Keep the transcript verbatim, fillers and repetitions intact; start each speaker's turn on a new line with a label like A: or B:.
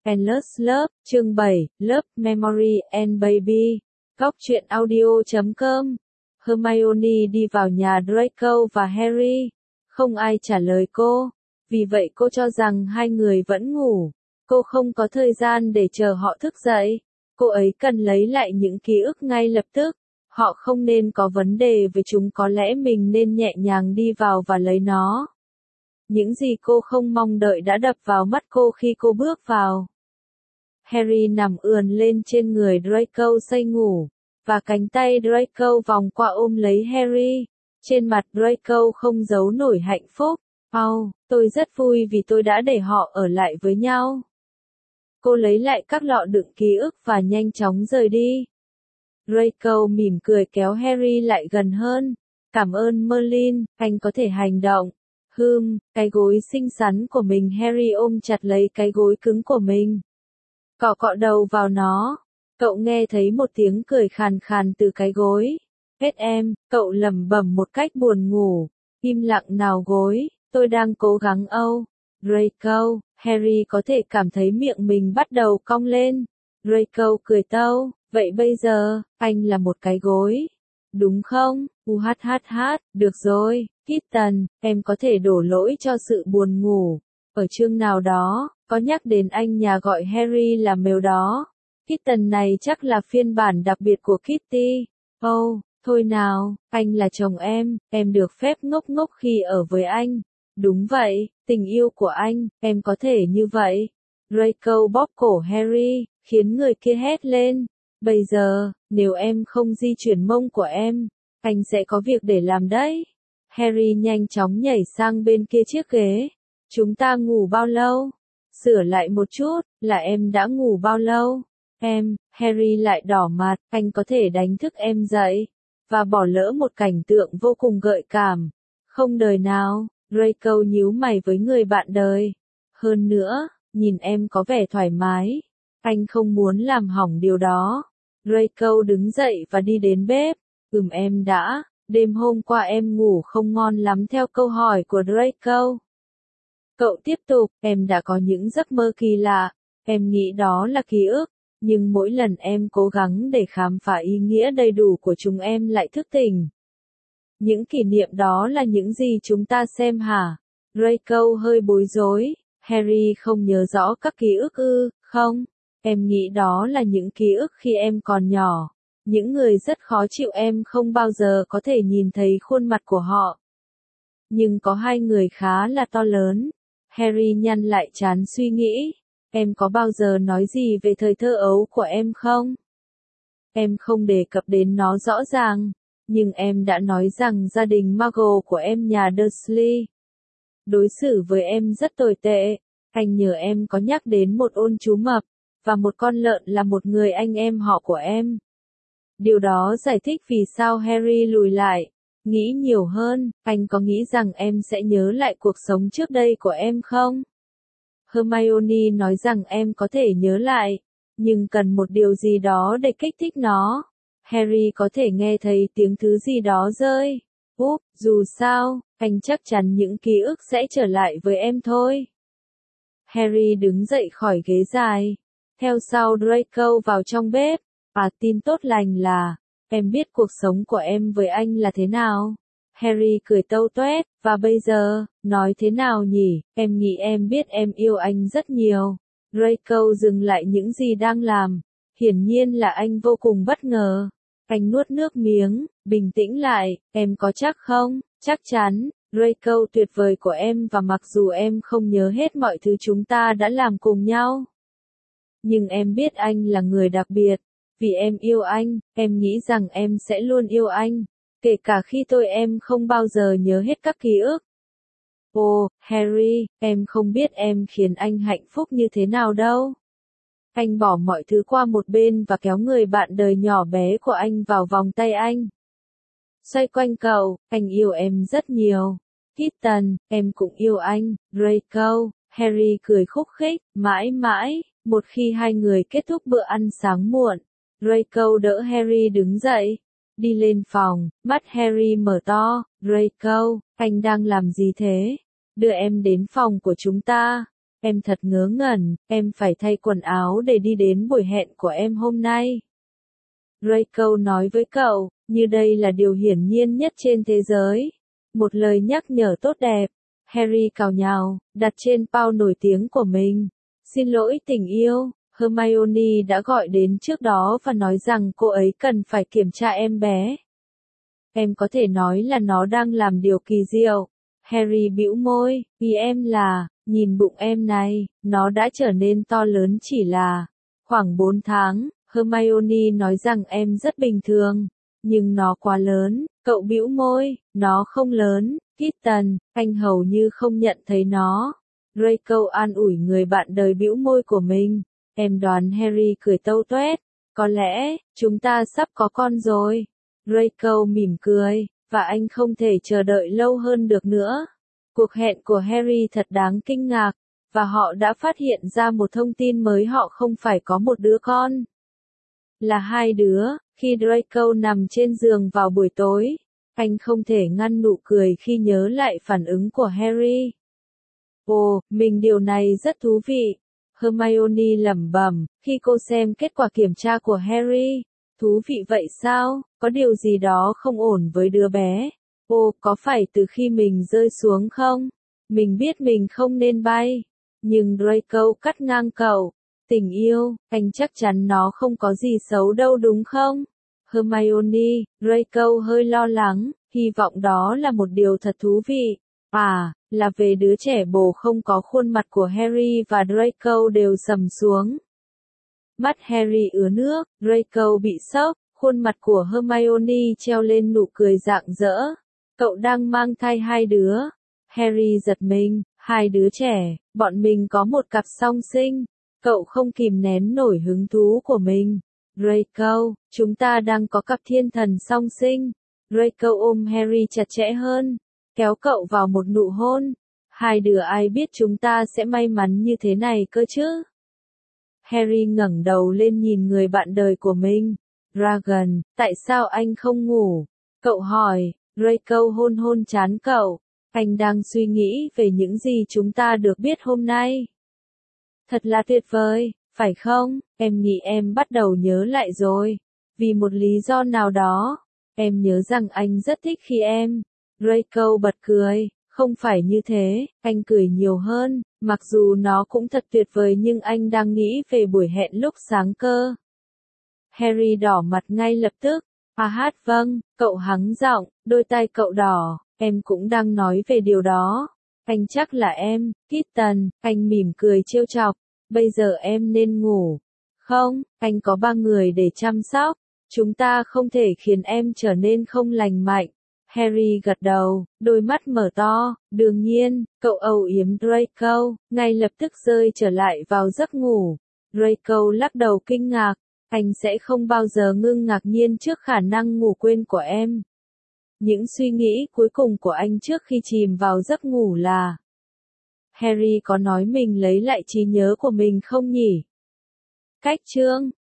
A: Endless Love, chương bảy, Love, Memory and Baby. Góc truyện audio chấm com. Hermione đi vào nhà Draco và Harry. Không ai trả lời cô. Vì vậy cô cho rằng hai người vẫn ngủ. Cô không có thời gian để chờ họ thức dậy. Cô ấy cần lấy lại những ký ức ngay lập tức. Họ không nên có vấn đề với chúng, có lẽ mình nên nhẹ nhàng đi vào và lấy nó. Những gì cô không mong đợi đã đập vào mắt cô khi cô bước vào. Harry nằm ườn lên trên người Draco say ngủ, và cánh tay Draco vòng qua ôm lấy Harry. Trên mặt Draco không giấu nổi hạnh phúc. "Oh, tôi rất vui vì tôi đã để họ ở lại với nhau." Cô lấy lại các lọ đựng ký ức và nhanh chóng rời đi. Draco mỉm cười kéo Harry lại gần hơn. "Cảm ơn Merlin, anh có thể hành động." Hừm, cái gối xinh xắn của mình. Harry ôm chặt lấy cái gối cứng của mình. Cọ cọ đầu vào nó. Cậu nghe thấy một tiếng cười khàn khàn từ cái gối. "Hết em," cậu lẩm bẩm một cách buồn ngủ. "Im lặng nào gối, tôi đang cố gắng âu." Draco, Harry có thể cảm thấy miệng mình bắt đầu cong lên. Draco cười tâu, "Vậy bây giờ, anh là một cái gối, đúng không?" "Uhahaha, được rồi, Kitten, em có thể đổ lỗi cho sự buồn ngủ." Ở chương nào đó, có nhắc đến anh nhà gọi Harry là mèo đó. Kitten này chắc là phiên bản đặc biệt của Kitty. "Oh, thôi nào, anh là chồng em, em được phép ngốc ngốc khi ở với anh." "Đúng vậy, tình yêu của anh, em có thể như vậy." Draco bóp cổ Harry, khiến người kia hét lên. "Bây giờ, nếu em không di chuyển mông của em, anh sẽ có việc để làm đấy." Harry nhanh chóng nhảy sang bên kia chiếc ghế. "Chúng ta ngủ bao lâu?" "Sửa lại một chút, là em đã ngủ bao lâu?" "Em," Harry lại đỏ mặt, "anh có thể đánh thức em dậy." Và bỏ lỡ một cảnh tượng vô cùng gợi cảm. "Không đời nào." Draco nhíu mày với người bạn đời. "Hơn nữa, nhìn em có vẻ thoải mái. Anh không muốn làm hỏng điều đó." Draco đứng dậy và đi đến bếp. "Ừm em đã, đêm hôm qua em ngủ không ngon lắm." Theo câu hỏi của Draco, cậu tiếp tục, "Em đã có những giấc mơ kỳ lạ. Em nghĩ đó là ký ức, nhưng mỗi lần em cố gắng để khám phá ý nghĩa đầy đủ của chúng em lại thức tỉnh." "Những kỷ niệm đó là những gì chúng ta xem hả?" Draco hơi bối rối. "Harry không nhớ rõ các ký ức ư?" "Không, em nghĩ đó là những ký ức khi em còn nhỏ. Những người rất khó chịu, em không bao giờ có thể nhìn thấy khuôn mặt của họ. Nhưng có hai người khá là to lớn." Harry nhăn lại trán suy nghĩ. "Em có bao giờ nói gì về thời thơ ấu của em không?" "Em không đề cập đến nó rõ ràng, nhưng em đã nói rằng gia đình Muggle của em, nhà Dursley, đối xử với em rất tồi tệ. Anh nhớ em có nhắc đến một ôn chú mập, và một con lợn là một người anh em họ của em." Điều đó giải thích vì sao Harry lùi lại. "Nghĩ nhiều hơn, anh có nghĩ rằng em sẽ nhớ lại cuộc sống trước đây của em không?" Hermione nói rằng em có thể nhớ lại, nhưng cần một điều gì đó để kích thích nó. Harry có thể nghe thấy tiếng thứ gì đó rơi. "Úp, dù sao, anh chắc chắn những ký ức sẽ trở lại với em thôi." Harry đứng dậy khỏi ghế dài. Theo sau Draco vào trong bếp. "À, tin tốt lành là, em biết cuộc sống của em với anh là thế nào." Harry cười tâu toét, "Và bây giờ, nói thế nào nhỉ, em nghĩ em biết em yêu anh rất nhiều." Draco dừng lại những gì đang làm. Hiển nhiên là anh vô cùng bất ngờ. Anh nuốt nước miếng, bình tĩnh lại, "Em có chắc không?" "Chắc chắn, Draco tuyệt vời của em, và mặc dù em không nhớ hết mọi thứ chúng ta đã làm cùng nhau, nhưng em biết anh là người đặc biệt. Vì em yêu anh, em nghĩ rằng em sẽ luôn yêu anh, kể cả khi tôi em không bao giờ nhớ hết các ký ức." "Ồ, Harry, em không biết em khiến anh hạnh phúc như thế nào đâu." Anh bỏ mọi thứ qua một bên và kéo người bạn đời nhỏ bé của anh vào vòng tay anh. Xoay quanh cậu, "Anh yêu em rất nhiều. Kitten, em cũng yêu anh." Draco, Harry cười khúc khích, "Mãi mãi." Một khi hai người kết thúc bữa ăn sáng muộn, Draco đỡ Harry đứng dậy. Đi lên phòng, mắt Harry mở to. "Draco, anh đang làm gì thế?" "Đưa em đến phòng của chúng ta." Em thật ngớ ngẩn, em phải thay quần áo để đi đến buổi hẹn của em hôm nay. Draco nói với cậu, như đây là điều hiển nhiên nhất trên thế giới. Một lời nhắc nhở tốt đẹp. Harry cào nhào, đặt trên Paul nổi tiếng của mình. Xin lỗi tình yêu, Hermione đã gọi đến trước đó và nói rằng cô ấy cần phải kiểm tra em bé. Em có thể nói là nó đang làm điều kỳ diệu. Harry bĩu môi, ý em là, nhìn bụng em này, nó đã trở nên to lớn chỉ là khoảng bốn tháng. Hermione nói rằng em rất bình thường, nhưng nó quá lớn. Cậu bĩu môi, nó không lớn. Kitten, anh hầu như không nhận thấy nó. Draco an ủi người bạn đời bĩu môi của mình. Em đoán Harry cười tâu tuét. Có lẽ, chúng ta sắp có con rồi. Draco mỉm cười, và anh không thể chờ đợi lâu hơn được nữa. Cuộc hẹn của Harry thật đáng kinh ngạc, và họ đã phát hiện ra một thông tin mới, họ không phải có một đứa con. Là hai đứa. Khi Draco nằm trên giường vào buổi tối, anh không thể ngăn nụ cười khi nhớ lại phản ứng của Harry. Ồ, mình điều này rất thú vị. Hermione lẩm bẩm, khi cô xem kết quả kiểm tra của Harry. Thú vị vậy sao? Có điều gì đó không ổn với đứa bé. Ồ, có phải từ khi mình rơi xuống không? Mình biết mình không nên bay. Nhưng Draco cắt ngang cậu. Tình yêu, anh chắc chắn nó không có gì xấu đâu đúng không? Hermione, Draco hơi lo lắng, hy vọng đó là một điều thật thú vị. À, là về đứa trẻ bồ không có khuôn mặt của Harry và Draco đều sầm xuống. Mắt Harry ứa nước, Draco bị sốc, khuôn mặt của Hermione treo lên nụ cười rạng rỡ. Cậu đang mang thai hai đứa. Harry giật mình, hai đứa trẻ, bọn mình có một cặp song sinh. Cậu không kìm nén nổi hứng thú của mình. Draco, chúng ta đang có cặp thiên thần song sinh. Draco ôm Harry chặt chẽ hơn, kéo cậu vào một nụ hôn. Hai đứa ai biết chúng ta sẽ may mắn như thế này cơ chứ? Harry ngẩng đầu lên nhìn người bạn đời của mình. Dragon, tại sao anh không ngủ? Cậu hỏi. Draco hôn hôn trán cậu. Anh đang suy nghĩ về những gì chúng ta được biết hôm nay. Thật là tuyệt vời, phải không? Em nghĩ em bắt đầu nhớ lại rồi. Vì một lý do nào đó, em nhớ rằng anh rất thích khi em. Draco bật cười. Không phải như thế, anh cười nhiều hơn, mặc dù nó cũng thật tuyệt vời nhưng anh đang nghĩ về buổi hẹn lúc sáng cơ. Harry đỏ mặt ngay lập tức. À hát vâng, cậu hắng giọng, đôi tai cậu đỏ, em cũng đang nói về điều đó. Anh chắc là em, Kitten, anh mỉm cười trêu chọc. Bây giờ em nên ngủ. Không, anh có ba người để chăm sóc. Chúng ta không thể khiến em trở nên không lành mạnh. Harry gật đầu, đôi mắt mở to. Đương nhiên, cậu âu yếm Draco, ngay lập tức rơi trở lại vào giấc ngủ. Draco lắc đầu kinh ngạc. Anh sẽ không bao giờ ngưng ngạc nhiên trước khả năng ngủ quên của em. Những suy nghĩ cuối cùng của anh trước khi chìm vào giấc ngủ là: Harry có nói mình lấy lại trí nhớ của mình không nhỉ? Cách chương